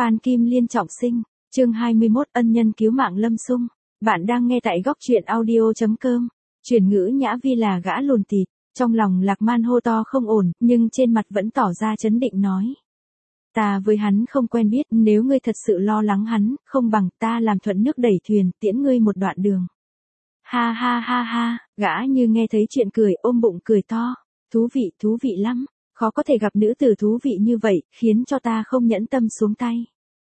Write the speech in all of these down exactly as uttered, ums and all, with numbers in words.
Phan Kim Liên trọng sinh, chương hai mươi mốt ân nhân cứu mạng Lâm Sung. Bạn đang nghe tại góc truyện audio chấm com. Chuyển ngữ Nhã Vi là gã lùn tịt, trong lòng Lạc Man hô to không ổn, nhưng trên mặt vẫn tỏ ra trấn định nói. Ta với hắn không quen biết, nếu ngươi thật sự lo lắng hắn, không bằng ta làm thuận nước đẩy thuyền, tiễn ngươi một đoạn đường. Ha ha ha ha, gã như nghe thấy chuyện cười, ôm bụng cười to. Thú vị, thú vị lắm, khó có thể gặp nữ tử thú vị như vậy, khiến cho ta không nhẫn tâm xuống tay.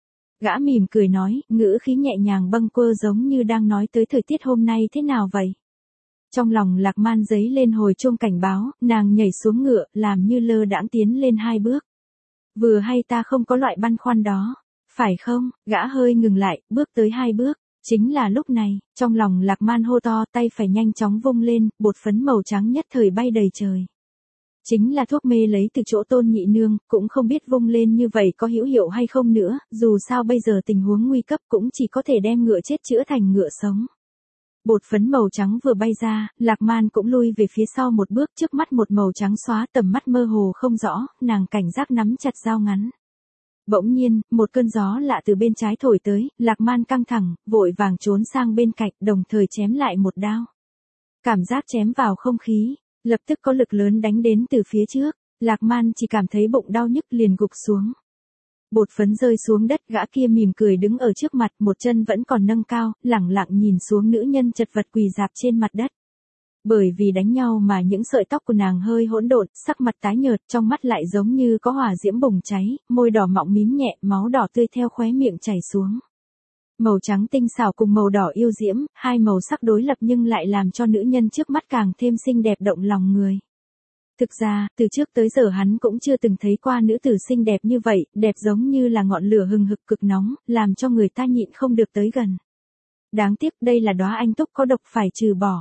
Gã mỉm cười nói, ngữ khí nhẹ nhàng bâng quơ giống như đang nói tới thời tiết hôm nay thế nào vậy. Trong lòng Lạc Man giấy lên hồi chuông cảnh báo, nàng nhảy xuống ngựa, làm như lơ đãng tiến lên hai bước. Vừa hay ta không có loại băn khoăn đó, phải không? Gã hơi ngừng lại, bước tới hai bước. Chính là lúc này, trong lòng Lạc Man hô to, tay phải nhanh chóng vung lên, bột phấn màu trắng nhất thời bay đầy trời. Chính là thuốc mê lấy từ chỗ Tôn Nhị Nương, cũng không biết vung lên như vậy có hữu hiệu hay không nữa, dù sao bây giờ tình huống nguy cấp cũng chỉ có thể đem ngựa chết chữa thành ngựa sống. Bột phấn màu trắng vừa bay ra, Lạc Man cũng lui về phía sau một bước, trước mắt một màu trắng xóa, tầm mắt mơ hồ không rõ, nàng cảnh giác nắm chặt dao ngắn. Bỗng nhiên, một cơn gió lạ từ bên trái thổi tới, Lạc Man căng thẳng, vội vàng trốn sang bên cạnh, đồng thời chém lại một đao. Cảm giác chém vào không khí, lập tức có lực lớn đánh đến từ phía trước, Lạc Man chỉ cảm thấy bụng đau nhức liền gục xuống. Bột phấn rơi xuống đất, gã kia mỉm cười đứng ở trước mặt, một chân vẫn còn nâng cao, lẳng lặng nhìn xuống nữ nhân chật vật quỳ rạp trên mặt đất. Bởi vì đánh nhau mà những sợi tóc của nàng hơi hỗn độn, sắc mặt tái nhợt, trong mắt lại giống như có hỏa diễm bùng cháy, môi đỏ mọng mím nhẹ, máu đỏ tươi theo khóe miệng chảy xuống. Màu trắng tinh xảo cùng màu đỏ yêu diễm, hai màu sắc đối lập nhưng lại làm cho nữ nhân trước mắt càng thêm xinh đẹp động lòng người. Thực ra, từ trước tới giờ hắn cũng chưa từng thấy qua nữ tử xinh đẹp như vậy, đẹp giống như là ngọn lửa hừng hực cực nóng, làm cho người ta nhịn không được tới gần. Đáng tiếc đây là đóa anh túc có độc phải trừ bỏ.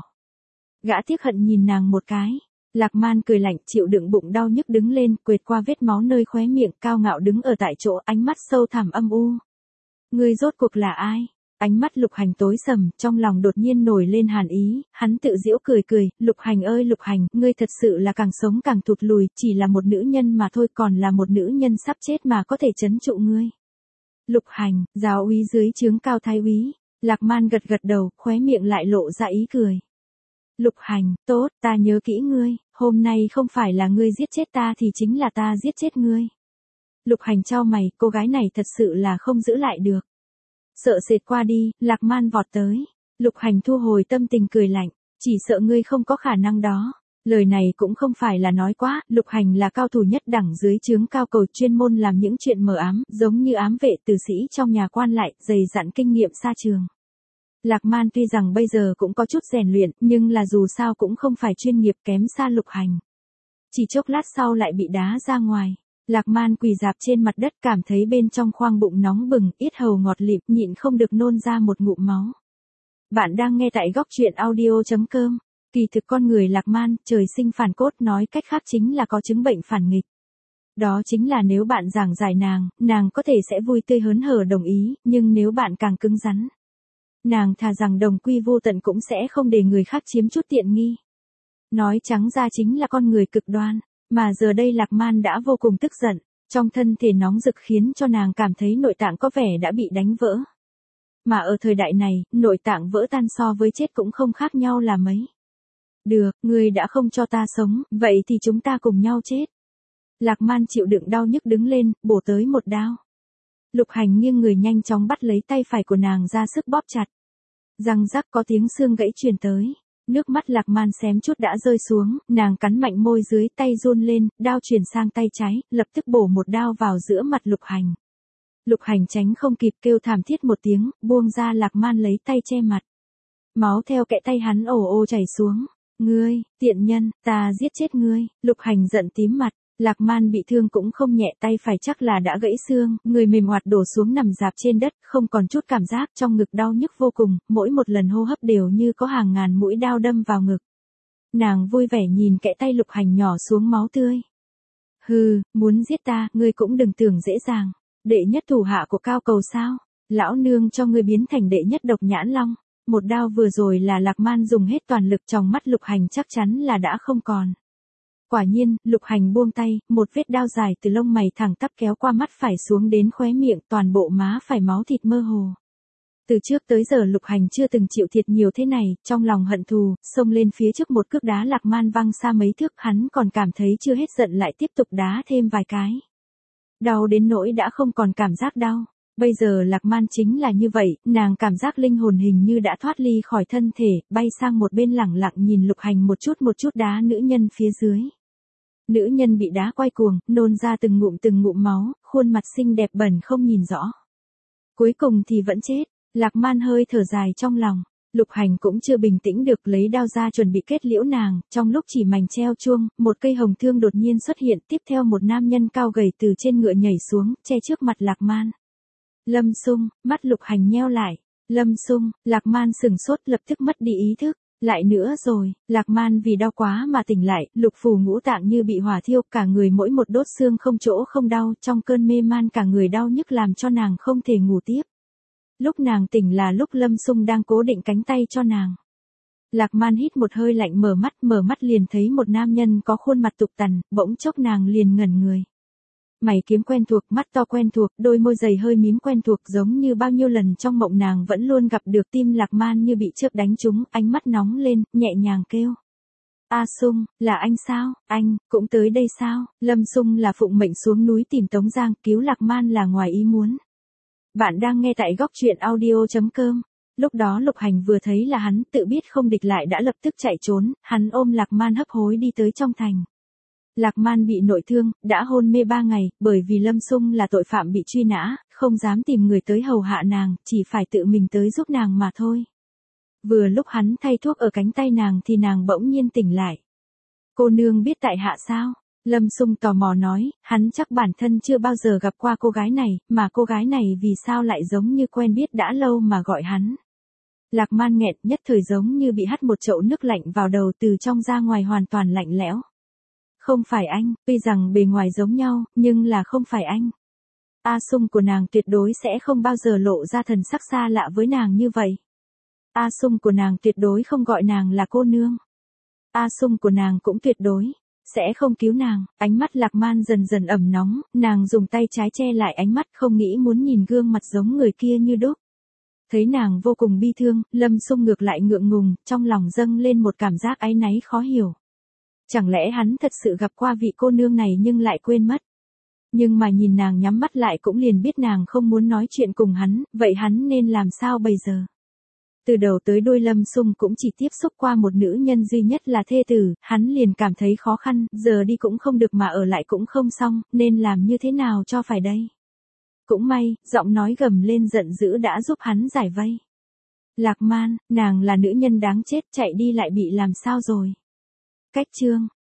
Gã tiếc hận nhìn nàng một cái. Lạc Man cười lạnh, chịu đựng bụng đau nhức đứng lên, quệt qua vết máu nơi khóe miệng, cao ngạo đứng ở tại chỗ, ánh mắt sâu thẳm âm u. Ngươi rốt cuộc là ai? Ánh mắt Lục Hành tối sầm, trong lòng đột nhiên nổi lên hàn ý, hắn tự giễu cười cười, Lục Hành ơi Lục Hành, ngươi thật sự là càng sống càng thụt lùi, chỉ là một nữ nhân mà thôi, còn là một nữ nhân sắp chết mà có thể trấn trụ ngươi. Lục Hành, giáo úy dưới trướng Cao Thái úy. Lạc Man gật gật đầu, khóe miệng lại lộ ra ý cười. Lục Hành, tốt, ta nhớ kỹ ngươi, hôm nay không phải là ngươi giết chết ta thì chính là ta giết chết ngươi. Lục Hành chau mày, cô gái này thật sự là không giữ lại được. Sợ sệt qua đi, Lạc Man vọt tới. Lục Hành thu hồi tâm tình cười lạnh, chỉ sợ ngươi không có khả năng đó. Lời này cũng không phải là nói quá, Lục Hành là cao thủ nhất đẳng dưới trướng Cao Cầu, chuyên môn làm những chuyện mờ ám, giống như ám vệ tử sĩ trong nhà quan lại, dày dặn kinh nghiệm xa trường. Lạc Man tuy rằng bây giờ cũng có chút rèn luyện, nhưng là dù sao cũng không phải chuyên nghiệp, kém xa Lục Hành. Chỉ chốc lát sau lại bị đá ra ngoài. Lạc Man quỳ rạp trên mặt đất, cảm thấy bên trong khoang bụng nóng bừng, yết hầu ngọt lịm, nhịn không được nôn ra một ngụm máu. Bạn đang nghe tại góc truyện audio chấm com. Kỳ thực con người Lạc Man, trời sinh phản cốt, nói cách khác chính là có chứng bệnh phản nghịch. Đó chính là nếu bạn giảng giải nàng, nàng có thể sẽ vui tươi hớn hở đồng ý, nhưng nếu bạn càng cứng rắn, nàng thà rằng đồng quy vô tận cũng sẽ không để người khác chiếm chút tiện nghi. Nói trắng ra chính là con người cực đoan, mà giờ đây Lạc Man đã vô cùng tức giận, trong thân thể nóng rực khiến cho nàng cảm thấy nội tạng có vẻ đã bị đánh vỡ. Mà ở thời đại này, nội tạng vỡ tan so với chết cũng không khác nhau là mấy. Được, ngươi đã không cho ta sống, vậy thì chúng ta cùng nhau chết. Lạc Man chịu đựng đau nhức đứng lên, bổ tới một đao. Lục Hành nghiêng người nhanh chóng bắt lấy tay phải của nàng ra sức bóp chặt. Răng rắc có tiếng xương gãy truyền tới. Nước mắt Lạc Man xém chút đã rơi xuống, nàng cắn mạnh môi dưới, tay run lên, đao chuyển sang tay trái, lập tức bổ một đao vào giữa mặt Lục Hành. Lục Hành tránh không kịp, kêu thảm thiết một tiếng, buông ra. Lạc Man lấy tay che mặt. Máu theo kẽ tay hắn ồ ồ chảy xuống. Ngươi, tiện nhân, ta giết chết ngươi. Lục Hành giận tím mặt. Lạc Man bị thương cũng không nhẹ, tay phải chắc là đã gãy xương, người mềm oạt đổ xuống nằm rạp trên đất, không còn chút cảm giác, trong ngực đau nhức vô cùng, mỗi một lần hô hấp đều như có hàng ngàn mũi đao đâm vào ngực. Nàng vui vẻ nhìn kẽ tay Lục Hành nhỏ xuống máu tươi. Hừ, muốn giết ta, ngươi cũng đừng tưởng dễ dàng. Đệ nhất thủ hạ của Cao Cầu sao? Lão nương cho ngươi biến thành đệ nhất độc nhãn long. Một đao vừa rồi là Lạc Man dùng hết toàn lực, trong mắt Lục Hành chắc chắn là đã không còn. Quả nhiên, Lục Hành buông tay, một vết đao dài từ lông mày thẳng tắp kéo qua mắt phải xuống đến khóe miệng, toàn bộ má phải máu thịt mơ hồ. Từ trước tới giờ Lục Hành chưa từng chịu thiệt nhiều thế này, trong lòng hận thù, xông lên phía trước một cước đá Lạc Man văng xa mấy thước, hắn còn cảm thấy chưa hết giận lại tiếp tục đá thêm vài cái. Đau đến nỗi đã không còn cảm giác đau. Bây giờ Lạc Man chính là như vậy, nàng cảm giác linh hồn hình như đã thoát ly khỏi thân thể, bay sang một bên lẳng lặng nhìn Lục Hành một chút một chút đá nữ nhân phía dưới. Nữ nhân bị đá quay cuồng, nôn ra từng ngụm từng ngụm máu, khuôn mặt xinh đẹp bẩn không nhìn rõ. Cuối cùng thì vẫn chết, Lạc Man hơi thở dài trong lòng. Lục Hành cũng chưa bình tĩnh được, lấy đao ra chuẩn bị kết liễu nàng, trong lúc chỉ mảnh treo chuông, một cây hồng thương đột nhiên xuất hiện, tiếp theo một nam nhân cao gầy từ trên ngựa nhảy xuống, che trước mặt Lạc Man. Lâm Sung, mắt Lục Hành nheo lại. Lâm Sung, Lạc Man sừng sốt lập tức mất đi ý thức. Lại nữa rồi, Lạc Man vì đau quá mà tỉnh lại, lục phủ ngũ tạng như bị hỏa thiêu, cả người mỗi một đốt xương không chỗ không đau, trong cơn mê man cả người đau nhức làm cho nàng không thể ngủ tiếp. Lúc nàng tỉnh là lúc Lâm Sung đang cố định cánh tay cho nàng. Lạc Man hít một hơi lạnh, mở mắt, mở mắt liền thấy một nam nhân có khuôn mặt tục tằn, bỗng chốc nàng liền ngẩn người. Mày kiếm quen thuộc, mắt to quen thuộc, đôi môi dày hơi mím quen thuộc, giống như bao nhiêu lần trong mộng nàng vẫn luôn gặp được. Tim Lạc Man như bị chớp đánh trúng, ánh mắt nóng lên, nhẹ nhàng kêu. A Sung, là anh sao, anh, cũng tới đây sao? Lâm Sung là phụng mệnh xuống núi tìm Tống Giang, cứu Lạc Man là ngoài ý muốn. Bạn đang nghe tại góc truyện audio chấm com. Lúc đó Lục Hành vừa thấy là hắn, tự biết không địch lại đã lập tức chạy trốn, hắn ôm Lạc Man hấp hối đi tới trong thành. Lạc Man bị nội thương, đã hôn mê ba ngày, bởi vì Lâm Sung là tội phạm bị truy nã, không dám tìm người tới hầu hạ nàng, chỉ phải tự mình tới giúp nàng mà thôi. Vừa lúc hắn thay thuốc ở cánh tay nàng thì nàng bỗng nhiên tỉnh lại. Cô nương biết tại hạ sao? Lâm Sung tò mò nói, hắn chắc bản thân chưa bao giờ gặp qua cô gái này, mà cô gái này vì sao lại giống như quen biết đã lâu mà gọi hắn. Lạc Man nghẹn, nhất thời giống như bị hắt một chậu nước lạnh vào đầu, từ trong ra ngoài hoàn toàn lạnh lẽo. Không phải anh, tuy rằng bề ngoài giống nhau, nhưng là không phải anh. A Sung của nàng tuyệt đối sẽ không bao giờ lộ ra thần sắc xa lạ với nàng như vậy. A Sung của nàng tuyệt đối không gọi nàng là cô nương. A Sung của nàng cũng tuyệt đối sẽ không cứu nàng. Ánh mắt Lạc Man dần dần ẩm nóng, nàng dùng tay trái che lại ánh mắt, không nghĩ muốn nhìn gương mặt giống người kia như đúc. Thấy nàng vô cùng bi thương, Lâm Sung ngược lại ngượng ngùng, trong lòng dâng lên một cảm giác áy náy khó hiểu. Chẳng lẽ hắn thật sự gặp qua vị cô nương này nhưng lại quên mất. Nhưng mà nhìn nàng nhắm mắt lại cũng liền biết nàng không muốn nói chuyện cùng hắn, vậy hắn nên làm sao bây giờ? Từ đầu tới đuôi Lâm Sung cũng chỉ tiếp xúc qua một nữ nhân duy nhất là thê tử, hắn liền cảm thấy khó khăn, giờ đi cũng không được mà ở lại cũng không xong, nên làm như thế nào cho phải đây? Cũng may, giọng nói gầm lên giận dữ đã giúp hắn giải vây. Lạc Man, nàng là nữ nhân đáng chết, chạy đi lại bị làm sao rồi? Cách chương